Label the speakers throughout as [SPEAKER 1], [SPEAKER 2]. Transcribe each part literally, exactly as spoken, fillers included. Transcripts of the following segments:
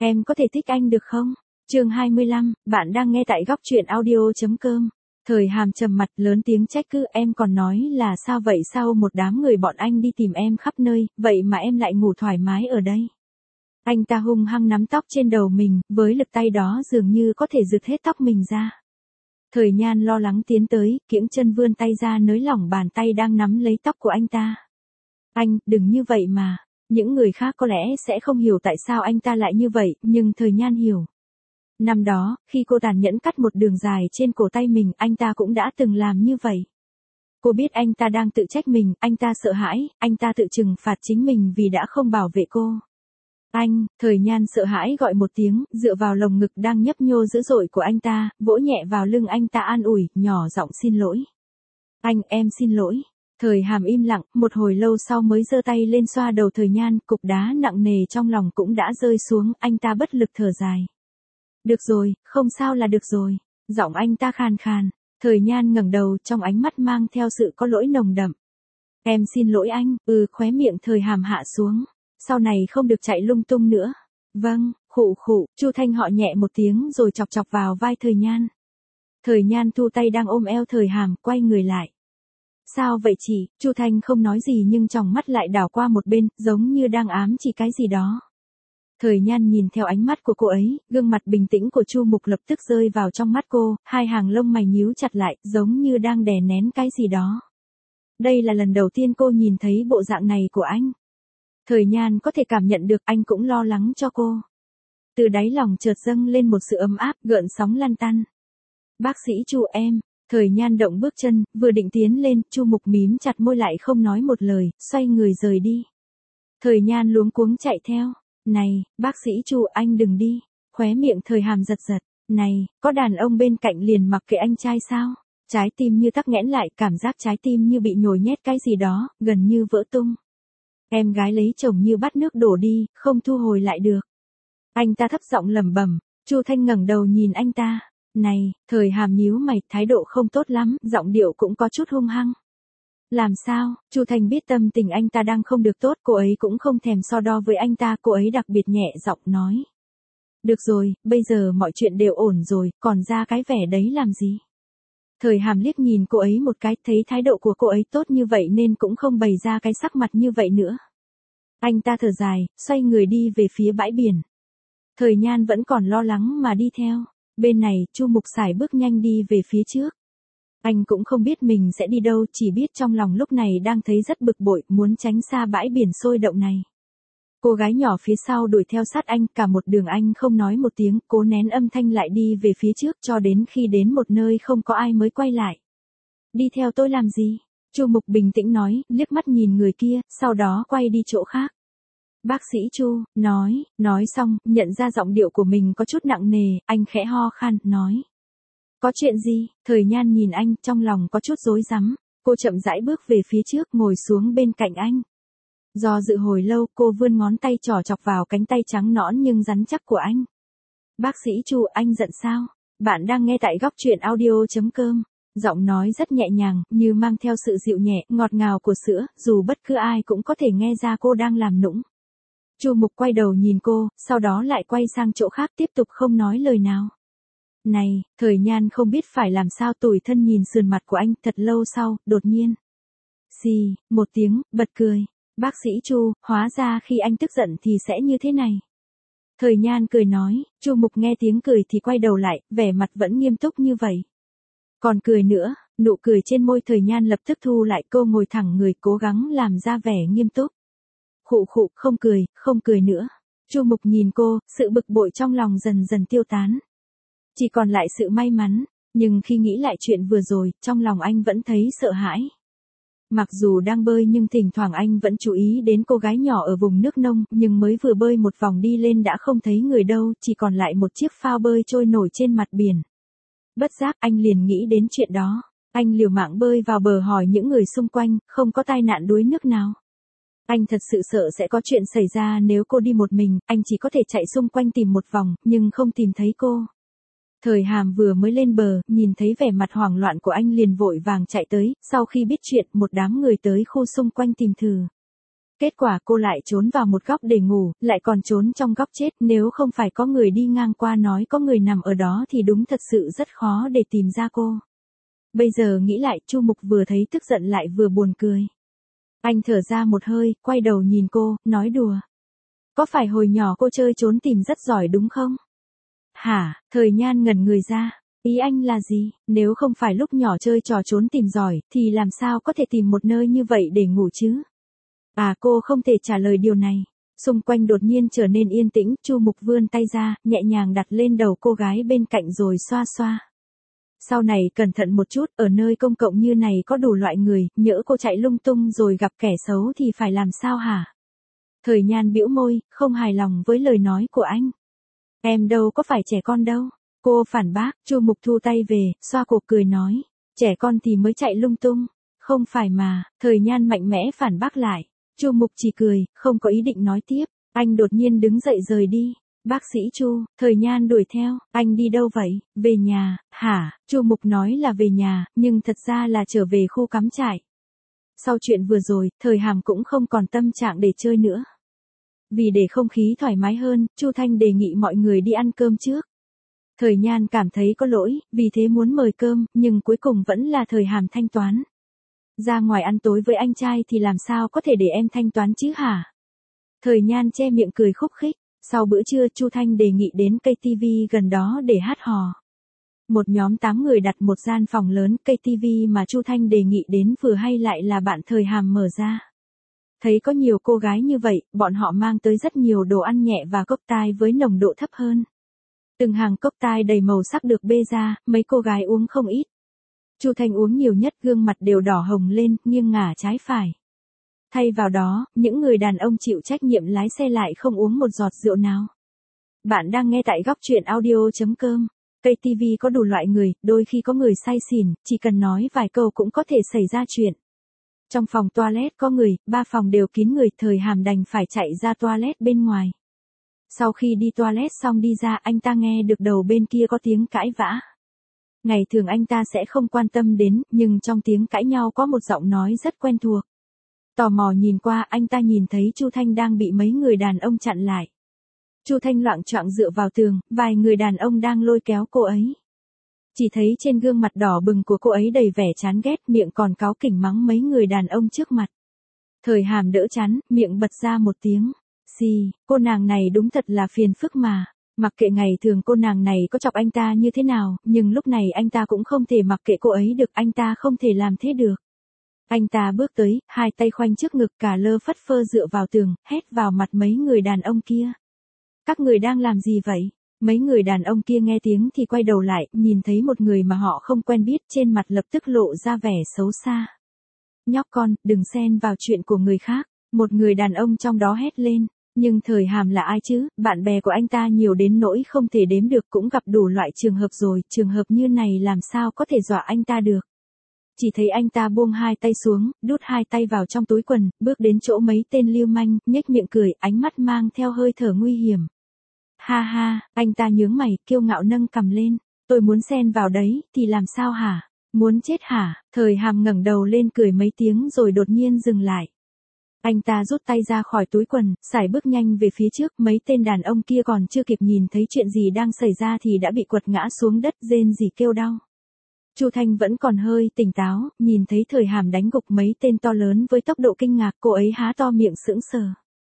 [SPEAKER 1] Em có thể thích anh được không? Chương hai mươi lăm, bạn đang nghe tại góc truyện audio chấm com. Thời Hàm trầm mặt lớn tiếng trách cứ, em còn nói là sao vậy, sao một đám người bọn anh đi tìm em khắp nơi, vậy mà em lại ngủ thoải mái ở đây. Anh ta hung hăng nắm tóc trên đầu mình, với lực tay đó dường như có thể rực hết tóc mình ra. Thời Nhan lo lắng tiến tới, kiễng chân vươn tay ra nới lỏng bàn tay đang nắm lấy tóc của anh ta. Anh, đừng như vậy mà. Những người khác có lẽ sẽ không hiểu tại sao anh ta lại như vậy, nhưng Thời Nhan hiểu. Năm đó, khi cô tàn nhẫn cắt một đường dài trên cổ tay mình, anh ta cũng đã từng làm như vậy. Cô biết anh ta đang tự trách mình, anh ta sợ hãi, anh ta tự trừng phạt chính mình vì đã không bảo vệ cô. Anh, Thời Nhan sợ hãi gọi một tiếng, dựa vào lồng ngực đang nhấp nhô dữ dội của anh ta, vỗ nhẹ vào lưng anh ta an ủi, nhỏ giọng xin lỗi. Anh, em xin lỗi. Thời Hàm im lặng, một hồi lâu sau mới giơ tay lên xoa đầu Thời Nhan, cục đá nặng nề trong lòng cũng đã rơi xuống, anh ta bất lực thở dài. Được rồi, không sao là được rồi. Giọng anh ta khàn khàn. Thời Nhan ngẩng đầu, trong ánh mắt mang theo sự có lỗi nồng đậm. Em xin lỗi anh, ừ, khóe miệng Thời Hàm hạ xuống. Sau này không được chạy lung tung nữa. Vâng, khụ khụ, Chu Thanh họ nhẹ một tiếng rồi chọc chọc vào vai Thời Nhan. Thời Nhan thu tay đang ôm eo Thời Hàm, quay người lại. Sao vậy chị? Chu Thanh không nói gì nhưng tròng mắt lại đảo qua một bên, giống như đang ám chỉ cái gì đó. Thời Nhan nhìn theo ánh mắt của cô ấy, gương mặt bình tĩnh của Chu Mục lập tức rơi vào trong mắt cô, hai hàng lông mày nhíu chặt lại, giống như đang đè nén cái gì đó. Đây là lần đầu tiên cô nhìn thấy bộ dạng này của anh. Thời Nhan có thể cảm nhận được anh cũng lo lắng cho cô. Từ đáy lòng chợt dâng lên một sự ấm áp, gợn sóng lăn tăn. Bác sĩ Chu em. Thời Nhan động bước chân, vừa định tiến lên, Chu Mục mím chặt môi lại không nói một lời, xoay người rời đi. Thời Nhan luống cuống chạy theo. Này, bác sĩ Chu, anh đừng đi. Khóe miệng Thời Hàm giật giật. Này, có đàn ông bên cạnh liền mặc kệ anh trai sao? Trái tim như tắc nghẽn lại, cảm giác trái tim như bị nhồi nhét cái gì đó, gần như vỡ tung. Em gái lấy chồng như bắt nước đổ đi, không thu hồi lại được. Anh ta thấp giọng lẩm bẩm. Chu Thanh ngẩng đầu nhìn anh ta. Này, Thời Hàm nhíu mày, thái độ không tốt lắm, giọng điệu cũng có chút hung hăng. Làm sao? Chu Thanh biết tâm tình anh ta đang không được tốt, cô ấy cũng không thèm so đo với anh ta, cô ấy đặc biệt nhẹ giọng nói. Được rồi, bây giờ mọi chuyện đều ổn rồi, còn ra cái vẻ đấy làm gì? Thời Hàm liếc nhìn cô ấy một cái, thấy thái độ của cô ấy tốt như vậy nên cũng không bày ra cái sắc mặt như vậy nữa. Anh ta thở dài, xoay người đi về phía bãi biển. Thời Nhan vẫn còn lo lắng mà đi theo. Bên này, Chu Mục xài bước nhanh đi về phía trước. Anh cũng không biết mình sẽ đi đâu, chỉ biết trong lòng lúc này đang thấy rất bực bội, muốn tránh xa bãi biển sôi động này. Cô gái nhỏ phía sau đuổi theo sát anh, cả một đường anh không nói một tiếng, cố nén âm thanh lại đi về phía trước cho đến khi đến một nơi không có ai mới quay lại. Đi theo tôi làm gì? Chu Mục bình tĩnh nói, liếc mắt nhìn người kia, sau đó quay đi chỗ khác. Bác sĩ Chu, nói, nói xong, nhận ra giọng điệu của mình có chút nặng nề, anh khẽ ho khan, nói. Có chuyện gì? Thời Nhan nhìn anh, trong lòng có chút rối rắm, cô chậm rãi bước về phía trước, ngồi xuống bên cạnh anh. Do dự hồi lâu, cô vươn ngón tay trỏ chọc vào cánh tay trắng nõn nhưng rắn chắc của anh. Bác sĩ Chu, anh giận sao? Bạn đang nghe tại góc truyện audio chấm com. Giọng nói rất nhẹ nhàng, như mang theo sự dịu nhẹ, ngọt ngào của sữa, dù bất cứ ai cũng có thể nghe ra cô đang làm nũng. Chu Mục quay đầu nhìn cô, sau đó lại quay sang chỗ khác tiếp tục không nói lời nào. Này, Thời Nhan không biết phải làm sao, tủi thân nhìn sườn mặt của anh, thật lâu sau, đột nhiên. Xì, một tiếng, bật cười. Bác sĩ Chu, hóa ra khi anh tức giận thì sẽ như thế này. Thời Nhan cười nói, Chu Mục nghe tiếng cười thì quay đầu lại, vẻ mặt vẫn nghiêm túc như vậy. Còn cười nữa, nụ cười trên môi Thời Nhan lập tức thu lại, cô ngồi thẳng người cố gắng làm ra vẻ nghiêm túc. Khụ khụ, không cười, không cười nữa. Chu Mục nhìn cô, sự bực bội trong lòng dần dần tiêu tán. Chỉ còn lại sự may mắn, nhưng khi nghĩ lại chuyện vừa rồi, trong lòng anh vẫn thấy sợ hãi. Mặc dù đang bơi nhưng thỉnh thoảng anh vẫn chú ý đến cô gái nhỏ ở vùng nước nông, nhưng mới vừa bơi một vòng đi lên đã không thấy người đâu, chỉ còn lại một chiếc phao bơi trôi nổi trên mặt biển. Bất giác anh liền nghĩ đến chuyện đó, anh liều mạng bơi vào bờ hỏi những người xung quanh, không có tai nạn đuối nước nào. Anh thật sự sợ sẽ có chuyện xảy ra nếu cô đi một mình, anh chỉ có thể chạy xung quanh tìm một vòng, nhưng không tìm thấy cô. Thời Hàm vừa mới lên bờ, nhìn thấy vẻ mặt hoảng loạn của anh liền vội vàng chạy tới, sau khi biết chuyện, một đám người tới khu xung quanh tìm thử. Kết quả cô lại trốn vào một góc để ngủ, lại còn trốn trong góc chết, nếu không phải có người đi ngang qua nói có người nằm ở đó thì đúng thật sự rất khó để tìm ra cô. Bây giờ nghĩ lại, Chu Mục vừa thấy tức giận lại vừa buồn cười. Anh thở ra một hơi, quay đầu nhìn cô, nói đùa. Có phải hồi nhỏ cô chơi trốn tìm rất giỏi đúng không? Hả? Thời Nhan ngẩn người ra. Ý anh là gì? Nếu không phải lúc nhỏ chơi trò trốn tìm giỏi, thì làm sao có thể tìm một nơi như vậy để ngủ chứ? À, cô không thể trả lời điều này. Xung quanh đột nhiên trở nên yên tĩnh, Chu Mục vươn tay ra, nhẹ nhàng đặt lên đầu cô gái bên cạnh rồi xoa xoa. Sau này cẩn thận một chút, ở nơi công cộng như này có đủ loại người, nhỡ cô chạy lung tung rồi gặp kẻ xấu thì phải làm sao hả? Thời Nhan bĩu môi, không hài lòng với lời nói của anh. Em đâu có phải trẻ con đâu. Cô phản bác, Chu Mục thu tay về, xoa cổ cười nói. Trẻ con thì mới chạy lung tung. Không phải mà, Thời Nhan mạnh mẽ phản bác lại. Chu Mục chỉ cười, không có ý định nói tiếp. Anh đột nhiên đứng dậy rời đi. Bác sĩ Chu, Thời Nhan đuổi theo. Anh đi đâu vậy? Về nhà, hả? Chu Mục nói là về nhà, nhưng thật ra là trở về khu cắm trại. Sau chuyện vừa rồi, Thời Hàm cũng không còn tâm trạng để chơi nữa. Vì để không khí thoải mái hơn, Chu Thanh đề nghị mọi người đi ăn cơm trước. Thời Nhan cảm thấy có lỗi, vì thế muốn mời cơm, nhưng cuối cùng vẫn là Thời Hàm thanh toán. Ra ngoài ăn tối với anh trai thì làm sao có thể để em thanh toán chứ hả? Thời Nhan che miệng cười khúc khích. Sau bữa trưa, Chu Thanh đề nghị đến cây tivi gần đó để hát hò. Một nhóm tám người đặt một gian phòng lớn, cây tivi mà Chu Thanh đề nghị đến vừa hay lại là bạn Thời Hàm mở ra. Thấy có nhiều cô gái như vậy, bọn họ mang tới rất nhiều đồ ăn nhẹ và cốc tai với nồng độ thấp hơn. Từng hàng cốc tai đầy màu sắc được bê ra, mấy cô gái uống không ít. Chu Thanh uống nhiều nhất, gương mặt đều đỏ hồng lên, nghiêng ngả trái phải. Thay vào đó, những người đàn ông chịu trách nhiệm lái xe lại không uống một giọt rượu nào. Bạn đang nghe tại góc truyện audio chấm com. Cây tivi có đủ loại người, đôi khi có người say xỉn, chỉ cần nói vài câu cũng có thể xảy ra chuyện. Trong phòng toilet có người, ba phòng đều kín người, Thời Hàm đành phải chạy ra toilet bên ngoài. Sau khi đi toilet xong đi ra, anh ta nghe được đầu bên kia có tiếng cãi vã. Ngày thường anh ta sẽ không quan tâm đến, nhưng trong tiếng cãi nhau có một giọng nói rất quen thuộc. Tò mò nhìn qua, anh ta nhìn thấy Chu Thanh đang bị mấy người đàn ông chặn lại. Chu Thanh loạng choạng dựa vào tường, vài người đàn ông đang lôi kéo cô ấy. Chỉ thấy trên gương mặt đỏ bừng của cô ấy đầy vẻ chán ghét, miệng còn cáu kỉnh mắng mấy người đàn ông trước mặt. Thời Hàm đỡ chán, miệng bật ra một tiếng. Xì, cô nàng này đúng thật là phiền phức mà. Mặc kệ ngày thường cô nàng này có chọc anh ta như thế nào, nhưng lúc này anh ta cũng không thể mặc kệ cô ấy được, anh ta không thể làm thế được. Anh ta bước tới, hai tay khoanh trước ngực, cả lơ phất phơ dựa vào tường, hét vào mặt mấy người đàn ông kia. Các người đang làm gì vậy? Mấy người đàn ông kia nghe tiếng thì quay đầu lại, nhìn thấy một người mà họ không quen biết, trên mặt lập tức lộ ra vẻ xấu xa. Nhóc con, đừng xen vào chuyện của người khác, một người đàn ông trong đó hét lên. Nhưng Thời Hàm là ai chứ, bạn bè của anh ta nhiều đến nỗi không thể đếm được, cũng gặp đủ loại trường hợp rồi, trường hợp như này làm sao có thể dọa anh ta được. Chỉ thấy anh ta buông hai tay xuống, đút hai tay vào trong túi quần, bước đến chỗ mấy tên lưu manh, nhếch miệng cười, ánh mắt mang theo hơi thở nguy hiểm. Ha ha, anh ta nhướng mày, kiêu ngạo nâng cằm lên. Tôi muốn xen vào đấy, thì làm sao hả? Muốn chết hả? Thời Hàm ngẩng đầu lên cười mấy tiếng rồi đột nhiên dừng lại. Anh ta rút tay ra khỏi túi quần, sải bước nhanh về phía trước, mấy tên đàn ông kia còn chưa kịp nhìn thấy chuyện gì đang xảy ra thì đã bị quật ngã xuống đất, rên rỉ kêu đau. Chu Thanh vẫn còn hơi tỉnh táo, nhìn thấy Thời Hàm đánh gục mấy tên to lớn với tốc độ kinh ngạc, cô ấy há to miệng sững sờ.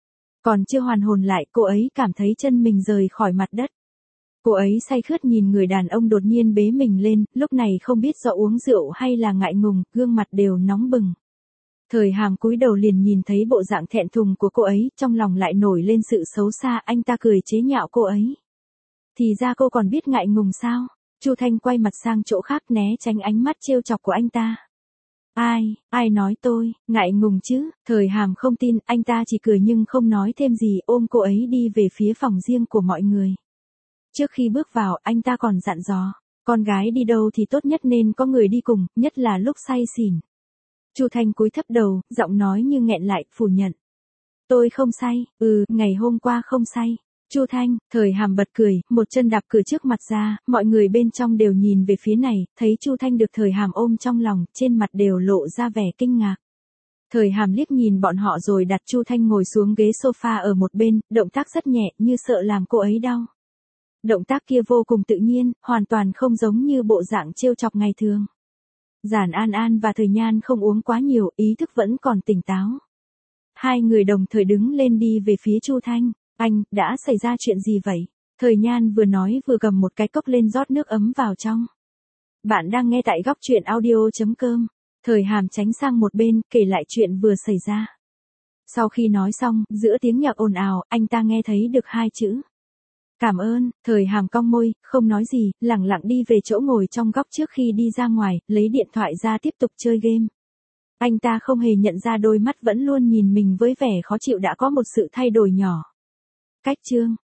[SPEAKER 1] Còn chưa hoàn hồn lại, cô ấy cảm thấy chân mình rời khỏi mặt đất. Cô ấy say khướt nhìn người đàn ông đột nhiên bế mình lên, lúc này không biết do uống rượu hay là ngại ngùng, gương mặt đều nóng bừng. Thời Hàm cúi đầu liền nhìn thấy bộ dạng thẹn thùng của cô ấy, trong lòng lại nổi lên sự xấu xa, anh ta cười chế nhạo cô ấy. Thì ra cô còn biết ngại ngùng sao? Chu Thanh quay mặt sang chỗ khác né tránh ánh mắt trêu chọc của anh ta. Ai, ai nói tôi, ngại ngùng chứ? Thời Hàm không tin, anh ta chỉ cười nhưng không nói thêm gì, ôm cô ấy đi về phía phòng riêng của mọi người. Trước khi bước vào, anh ta còn dặn dò, con gái đi đâu thì tốt nhất nên có người đi cùng, nhất là lúc say xỉn. Chu Thanh cúi thấp đầu, giọng nói như nghẹn lại, phủ nhận. Tôi không say, ừ, ngày hôm qua không say. Chu Thanh, Thời Hàm bật cười, một chân đạp cửa trước mặt ra, mọi người bên trong đều nhìn về phía này, thấy Chu Thanh được Thời Hàm ôm trong lòng, trên mặt đều lộ ra vẻ kinh ngạc. Thời Hàm liếc nhìn bọn họ rồi đặt Chu Thanh ngồi xuống ghế sofa ở một bên, động tác rất nhẹ như sợ làm cô ấy đau. Động tác kia vô cùng tự nhiên, hoàn toàn không giống như bộ dạng trêu chọc ngày thường. Giản An An và Thời Nhan không uống quá nhiều, ý thức vẫn còn tỉnh táo. Hai người đồng thời đứng lên đi về phía Chu Thanh. Anh, đã xảy ra chuyện gì vậy? Thời Nhan vừa nói vừa cầm một cái cốc lên rót nước ấm vào trong. Bạn đang nghe tại góc truyện audio.com. Thời Hàm tránh sang một bên, kể lại chuyện vừa xảy ra. Sau khi nói xong, giữa tiếng nhạc ồn ào, anh ta nghe thấy được hai chữ. Cảm ơn. Thời Hàm cong môi, không nói gì, lẳng lặng đi về chỗ ngồi trong góc trước khi đi ra ngoài, lấy điện thoại ra tiếp tục chơi game. Anh ta không hề nhận ra đôi mắt vẫn luôn nhìn mình với vẻ khó chịu đã có một sự thay đổi nhỏ. Cách chương.